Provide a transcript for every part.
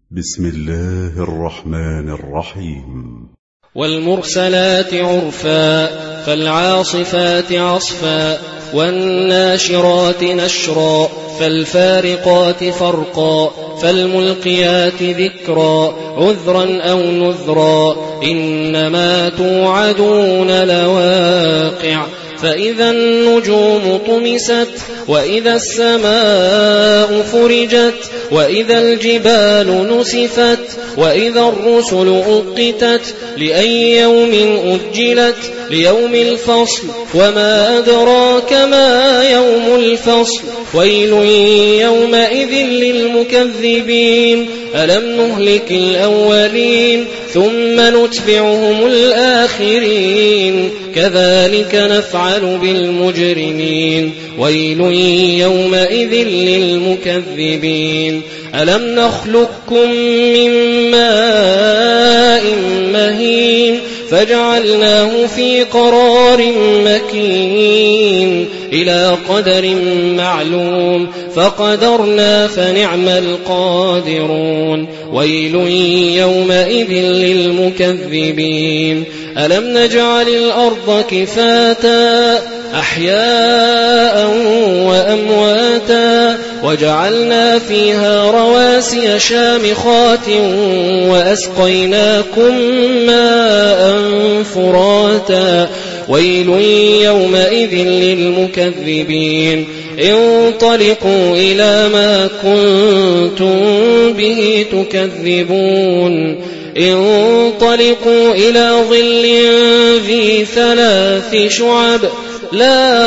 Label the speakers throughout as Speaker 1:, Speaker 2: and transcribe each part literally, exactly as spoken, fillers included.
Speaker 1: بسم الله الرحمن الرحيم.
Speaker 2: والمرسلات عرفا فالعاصفات عصفا والناشرات نشرا فالفارقات فرقا فالملقيات ذكرا عذرا أو نذرا إنما توعدون لواقع فإذا النجوم طمست وإذا السماء فرجت وإذا الجبال نسفت وإذا الرسل أقتت لأي يوم أجلت ليوم الفصل وما أدراك ما يوم الفصل ويل يومئذ للمكذبين ألم نهلك الأولين ثم نتبعهم الآخرين كذلك نفعل بالمجرمين ويل يومئذ للمكذبين ألم نخلقكم من ماء مهين فجعلناه في قرار مكين إلى قدر معلوم فقدرنا فنعم القادرون ويل يومئذ للمكذبين ألم نجعل الأرض كفاتا أحياء وأمواتا وجعلنا فيها رواسي شامخات وأسقيناكم ماء فراتا ويل يومئذ للمكذبين انطلقوا إلى ما كنتم به تكذبون انطلقوا إلى ظل ذي ثلاث شعب لا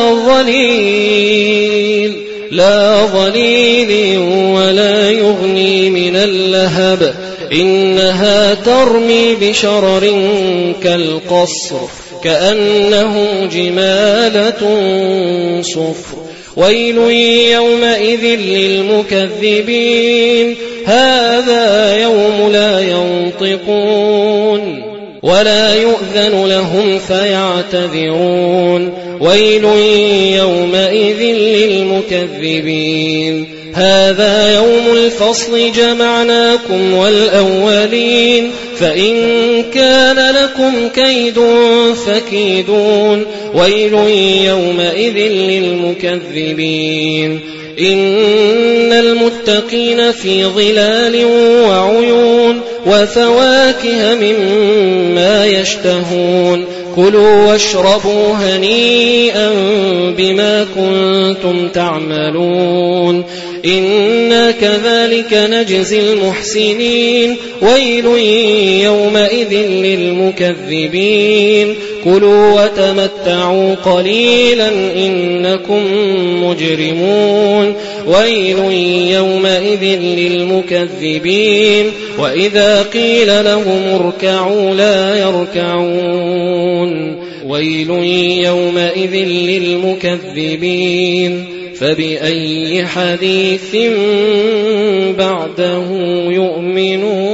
Speaker 2: ظليل لا ظليل ولا يغني من اللهب إنها ترمي بشرر كالقصر كأنه جمالة صفر ويل يومئذ للمكذبين هذا يوم لا ينطقون ولا يؤذن لهم فيعتذرون ويل يومئذ للمكذبين هذا يوم الفصل جمعناكم والأولين فإن كان لكم كيد فكيدون ويل يومئذ للمكذبين إن المتقين في ظلال وعيون وفواكه مما يشتهون كلوا واشربوا هنيئا بما كنتم تعملون إنا كذلك نجزي المحسنين ويل يومئذ للمكذبين كلوا وتمتعوا قليلا إنكم مجرمون ويل يومئذ للمكذبين وإذا قيل لهم اركعوا لا يركعون ويل يومئذ للمكذبين فبأي حديث بعده يؤمنون.